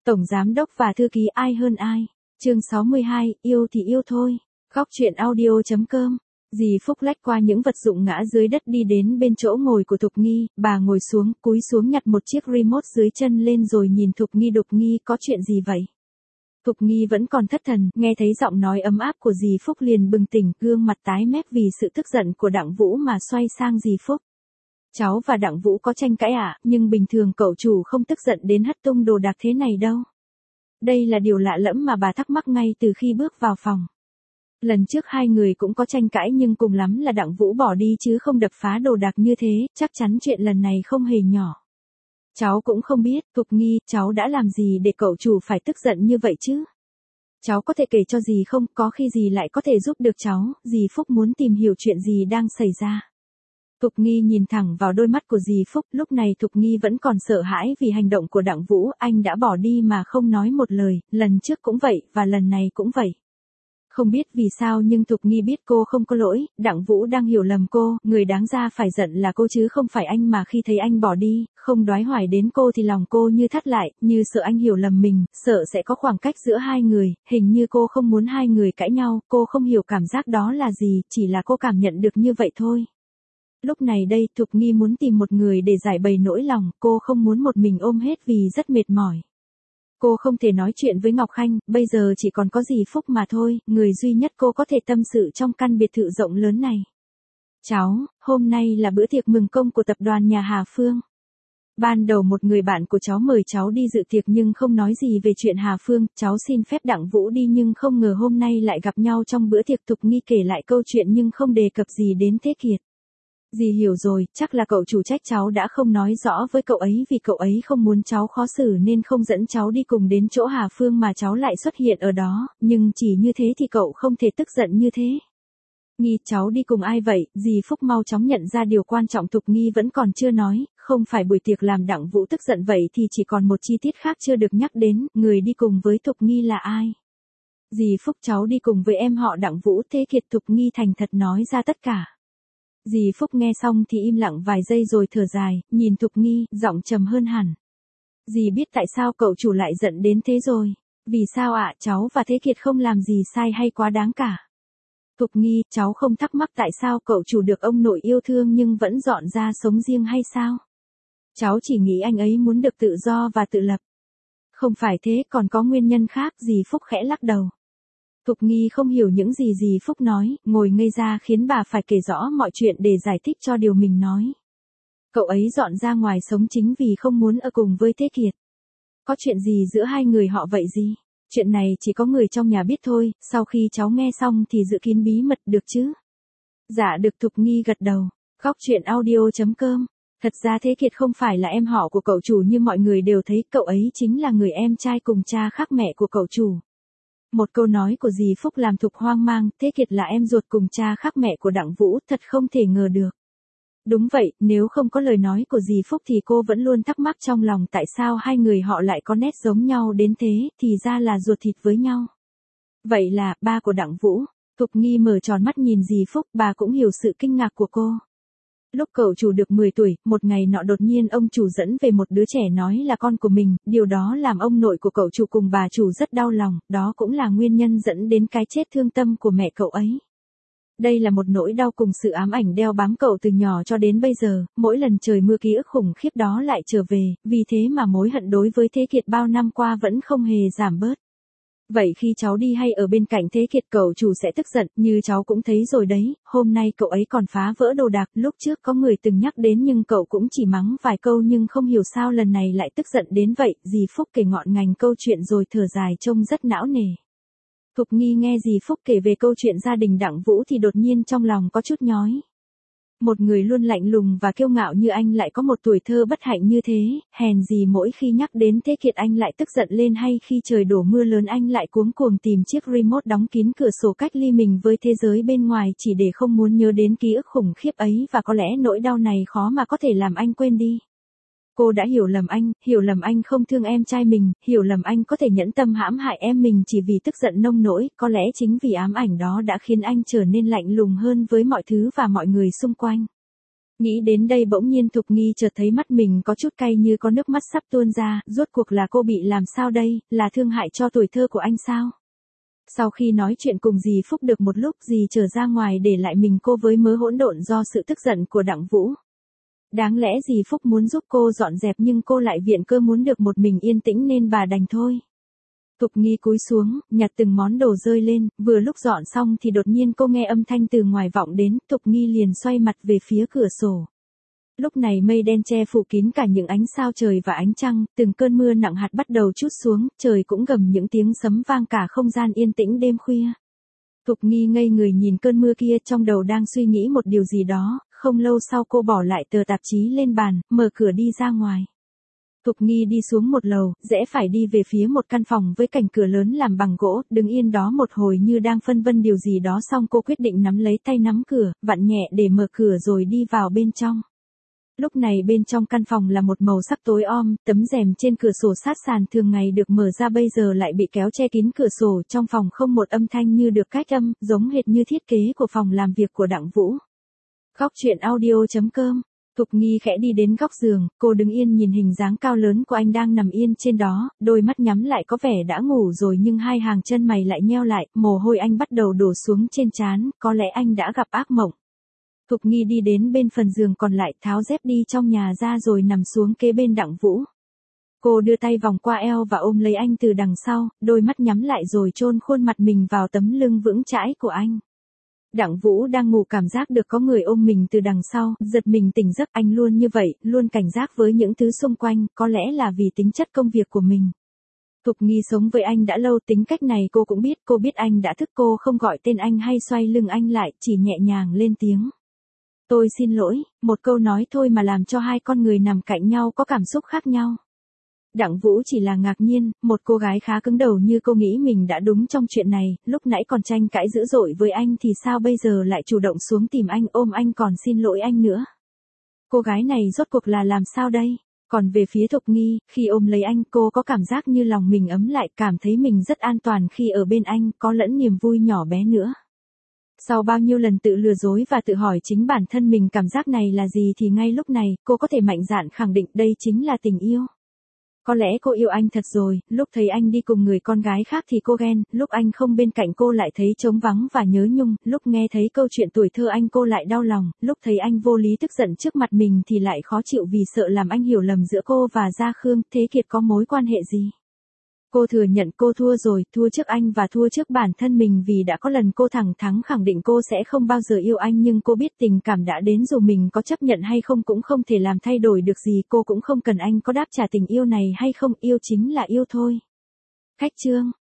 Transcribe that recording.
Tổng giám đốc và thư ký ai hơn ai. Chương 62, yêu thì yêu thôi. Góc truyện audio.com. Dì Phúc lách qua những vật dụng ngã dưới đất đi đến bên chỗ ngồi của Thục Nghi, bà ngồi xuống, cúi xuống nhặt một chiếc remote dưới chân lên rồi nhìn Thục Nghi. Thục Nghi, có chuyện gì vậy? Thục Nghi vẫn còn thất thần, nghe thấy giọng nói ấm áp của dì Phúc liền bừng tỉnh, gương mặt tái mét vì sự tức giận của Đặng Vũ mà xoay sang dì Phúc. Cháu và Đặng Vũ có tranh cãi à, nhưng bình thường cậu chủ không tức giận đến hất tung đồ đạc thế này đâu. Đây là điều lạ lẫm mà bà thắc mắc ngay từ khi bước vào phòng. Lần trước hai người cũng có tranh cãi nhưng cùng lắm là Đặng Vũ bỏ đi chứ không đập phá đồ đạc như thế, chắc chắn chuyện lần này không hề nhỏ. Cháu cũng không biết, Thục Nghi, cháu đã làm gì để cậu chủ phải tức giận như vậy chứ? Cháu có thể kể cho dì không, có khi dì lại có thể giúp được cháu, dì Phúc muốn tìm hiểu chuyện gì đang xảy ra. Thục Nghi nhìn thẳng vào đôi mắt của dì Phúc, lúc này Thục Nghi vẫn còn sợ hãi vì hành động của Đặng Vũ, anh đã bỏ đi mà không nói một lời, lần trước cũng vậy, và lần này cũng vậy. Không biết vì sao nhưng Thục Nghi biết cô không có lỗi, Đặng Vũ đang hiểu lầm cô, người đáng ra phải giận là cô chứ không phải anh mà khi thấy anh bỏ đi, không đoái hoài đến cô thì lòng cô như thắt lại, như sợ anh hiểu lầm mình, sợ sẽ có khoảng cách giữa hai người, hình như cô không muốn hai người cãi nhau, cô không hiểu cảm giác đó là gì, chỉ là cô cảm nhận được như vậy thôi. Lúc này đây, Thục Nghi muốn tìm một người để giải bày nỗi lòng, cô không muốn một mình ôm hết vì rất mệt mỏi. Cô không thể nói chuyện với Ngọc Khanh, bây giờ chỉ còn có dì Phúc mà thôi, người duy nhất cô có thể tâm sự trong căn biệt thự rộng lớn này. Cháu, hôm nay là bữa tiệc mừng công của tập đoàn nhà Hà Phương. Ban đầu một người bạn của cháu mời cháu đi dự tiệc nhưng không nói gì về chuyện Hà Phương, cháu xin phép Đặng Vũ đi nhưng không ngờ hôm nay lại gặp nhau trong bữa tiệc. Thục Nghi kể lại câu chuyện nhưng không đề cập gì đến Thế Kiệt. Dì hiểu rồi, chắc là cậu chủ trách cháu đã không nói rõ với cậu ấy vì cậu ấy không muốn cháu khó xử nên không dẫn cháu đi cùng đến chỗ Hà Phương mà cháu lại xuất hiện ở đó, nhưng chỉ như thế thì cậu không thể tức giận như thế. Nghi, cháu đi cùng ai vậy? Dì Phúc mau chóng nhận ra điều quan trọng. Thục Nghi vẫn còn chưa nói, không phải buổi tiệc làm Đặng Vũ tức giận vậy thì chỉ còn một chi tiết khác chưa được nhắc đến, người đi cùng với Thục Nghi là ai? Dì Phúc, cháu đi cùng với em họ Đặng Vũ. Thế Kiệt. Thục Nghi thành thật nói ra tất cả. Dì Phúc nghe xong thì im lặng vài giây rồi thở dài, nhìn Thục Nghi, giọng trầm hơn hẳn. Dì biết tại sao cậu chủ lại giận đến thế rồi. Vì sao ạ? Cháu và Thế Kiệt không làm gì sai hay quá đáng cả. Thục Nghi, cháu không thắc mắc tại sao cậu chủ được ông nội yêu thương nhưng vẫn dọn ra sống riêng hay sao? Cháu chỉ nghĩ anh ấy muốn được tự do và tự lập. Không phải thế, còn có nguyên nhân khác. Dì Phúc khẽ lắc đầu. Thục Nghi không hiểu những gì dì Phúc nói, ngồi ngây ra khiến bà phải kể rõ mọi chuyện để giải thích cho điều mình nói. Cậu ấy dọn ra ngoài sống chính vì không muốn ở cùng với Thế Kiệt. Có chuyện gì giữa hai người họ vậy gì? Chuyện này chỉ có người trong nhà biết thôi, sau khi cháu nghe xong thì giữ kín bí mật được chứ? Dạ được. Thục Nghi gật đầu. Góc truyện audio.com. Thật ra Thế Kiệt không phải là em họ của cậu chủ như mọi người đều thấy, cậu ấy chính là người em trai cùng cha khác mẹ của cậu chủ. Một câu nói của dì Phúc làm Thục hoang mang, Thế Kiệt là em ruột cùng cha khác mẹ của Đặng Vũ, thật không thể ngờ được. Đúng vậy, nếu không có lời nói của dì Phúc thì cô vẫn luôn thắc mắc trong lòng tại sao hai người họ lại có nét giống nhau đến thế, thì ra là ruột thịt với nhau. Vậy là, ba của Đặng Vũ. Thục Nghi mở tròn mắt nhìn dì Phúc, bà cũng hiểu sự kinh ngạc của cô. Lúc cậu chủ được 10 tuổi, một ngày nọ đột nhiên ông chủ dẫn về một đứa trẻ nói là con của mình, điều đó làm ông nội của cậu chủ cùng bà chủ rất đau lòng, đó cũng là nguyên nhân dẫn đến cái chết thương tâm của mẹ cậu ấy. Đây là một nỗi đau cùng sự ám ảnh đeo bám cậu từ nhỏ cho đến bây giờ, mỗi lần trời mưa ký ức khủng khiếp đó lại trở về, vì thế mà mối hận đối với Thế Kiệt bao năm qua vẫn không hề giảm bớt. Vậy khi cháu đi hay ở bên cạnh Thế Kiệt cậu chủ sẽ tức giận, như cháu cũng thấy rồi đấy, hôm nay cậu ấy còn phá vỡ đồ đạc, lúc trước có người từng nhắc đến nhưng cậu cũng chỉ mắng vài câu nhưng không hiểu sao lần này lại tức giận đến vậy. Dì Phúc kể ngọn ngành câu chuyện rồi thở dài trông rất não nề. Thục Nghi nghe dì Phúc kể về câu chuyện gia đình Đặng Vũ thì đột nhiên trong lòng có chút nhói. Một người luôn lạnh lùng và kiêu ngạo như anh lại có một tuổi thơ bất hạnh như thế, hèn gì mỗi khi nhắc đến Thế Kiệt anh lại tức giận lên hay khi trời đổ mưa lớn anh lại cuống cuồng tìm chiếc remote đóng kín cửa sổ cách ly mình với thế giới bên ngoài chỉ để không muốn nhớ đến ký ức khủng khiếp ấy và có lẽ nỗi đau này khó mà có thể làm anh quên đi. Cô đã hiểu lầm anh không thương em trai mình, hiểu lầm anh có thể nhẫn tâm hãm hại em mình chỉ vì tức giận nông nỗi, có lẽ chính vì ám ảnh đó đã khiến anh trở nên lạnh lùng hơn với mọi thứ và mọi người xung quanh. Nghĩ đến đây bỗng nhiên Thục Nghi chợt thấy mắt mình có chút cay như có nước mắt sắp tuôn ra, rốt cuộc là cô bị làm sao đây, là thương hại cho tuổi thơ của anh sao? Sau khi nói chuyện cùng dì Phúc được một lúc dì trở ra ngoài để lại mình cô với mớ hỗn độn do sự tức giận của Đặng Vũ. Đáng lẽ dì Phúc muốn giúp cô dọn dẹp nhưng cô lại viện cơ muốn được một mình yên tĩnh nên bà đành thôi. Thục Nghi cúi xuống, nhặt từng món đồ rơi lên, vừa lúc dọn xong thì đột nhiên cô nghe âm thanh từ ngoài vọng đến, Thục Nghi liền xoay mặt về phía cửa sổ. Lúc này mây đen che phủ kín cả những ánh sao trời và ánh trăng, từng cơn mưa nặng hạt bắt đầu trút xuống, trời cũng gầm những tiếng sấm vang cả không gian yên tĩnh đêm khuya. Thục Nghi ngây người nhìn cơn mưa kia trong đầu đang suy nghĩ một điều gì đó, không lâu sau cô bỏ lại tờ tạp chí lên bàn, mở cửa đi ra ngoài. Thục Nghi đi xuống một lầu, rẽ phải đi về phía một căn phòng với cánh cửa lớn làm bằng gỗ, đứng yên đó một hồi như đang phân vân điều gì đó xong cô quyết định nắm lấy tay nắm cửa, vặn nhẹ để mở cửa rồi đi vào bên trong. Lúc này bên trong căn phòng là một màu sắc tối om, tấm rèm trên cửa sổ sát sàn thường ngày được mở ra bây giờ lại bị kéo che kín cửa sổ, trong phòng không một âm thanh như được cách âm, giống hệt như thiết kế của phòng làm việc của Đặng Vũ. Góc truyện audio.com. Thục Nghi khẽ đi đến góc giường, cô đứng yên nhìn hình dáng cao lớn của anh đang nằm yên trên đó, đôi mắt nhắm lại có vẻ đã ngủ rồi nhưng hai hàng chân mày lại nheo lại, mồ hôi anh bắt đầu đổ xuống trên trán, có lẽ anh đã gặp ác mộng. Thục Nghi đi đến bên phần giường còn lại, tháo dép đi trong nhà ra rồi nằm xuống kế bên Đặng Vũ. Cô đưa tay vòng qua eo và ôm lấy anh từ đằng sau, đôi mắt nhắm lại rồi chôn khuôn mặt mình vào tấm lưng vững chãi của anh. Đặng Vũ đang ngủ cảm giác được có người ôm mình từ đằng sau, giật mình tỉnh giấc, anh luôn như vậy, luôn cảnh giác với những thứ xung quanh, có lẽ là vì tính chất công việc của mình. Thục Nghi sống với anh đã lâu, tính cách này cô cũng biết, cô biết anh đã thức, cô không gọi tên anh hay xoay lưng anh lại, chỉ nhẹ nhàng lên tiếng. Tôi xin lỗi, một câu nói thôi mà làm cho hai con người nằm cạnh nhau có cảm xúc khác nhau. Đặng Vũ chỉ là ngạc nhiên, một cô gái khá cứng đầu như cô nghĩ mình đã đúng trong chuyện này, lúc nãy còn tranh cãi dữ dội với anh thì sao bây giờ lại chủ động xuống tìm anh, ôm anh còn xin lỗi anh nữa. Cô gái này rốt cuộc là làm sao đây? Còn về phía Thục Nghi, khi ôm lấy anh cô có cảm giác như lòng mình ấm lại, cảm thấy mình rất an toàn khi ở bên anh, có lẫn niềm vui nhỏ bé nữa. Sau bao nhiêu lần tự lừa dối và tự hỏi chính bản thân mình cảm giác này là gì thì ngay lúc này, cô có thể mạnh dạn khẳng định đây chính là tình yêu. Có lẽ cô yêu anh thật rồi, lúc thấy anh đi cùng người con gái khác thì cô ghen, lúc anh không bên cạnh cô lại thấy trống vắng và nhớ nhung, lúc nghe thấy câu chuyện tuổi thơ anh cô lại đau lòng, lúc thấy anh vô lý tức giận trước mặt mình thì lại khó chịu vì sợ làm anh hiểu lầm giữa cô và Gia Khương, Thế Kiệt có mối quan hệ gì. Cô thừa nhận cô thua rồi, thua trước anh và thua trước bản thân mình vì đã có lần cô thẳng thắn khẳng định cô sẽ không bao giờ yêu anh nhưng cô biết tình cảm đã đến dù mình có chấp nhận hay không cũng không thể làm thay đổi được gì, cô cũng không cần anh có đáp trả tình yêu này hay không, yêu chính là yêu thôi. Khách chương.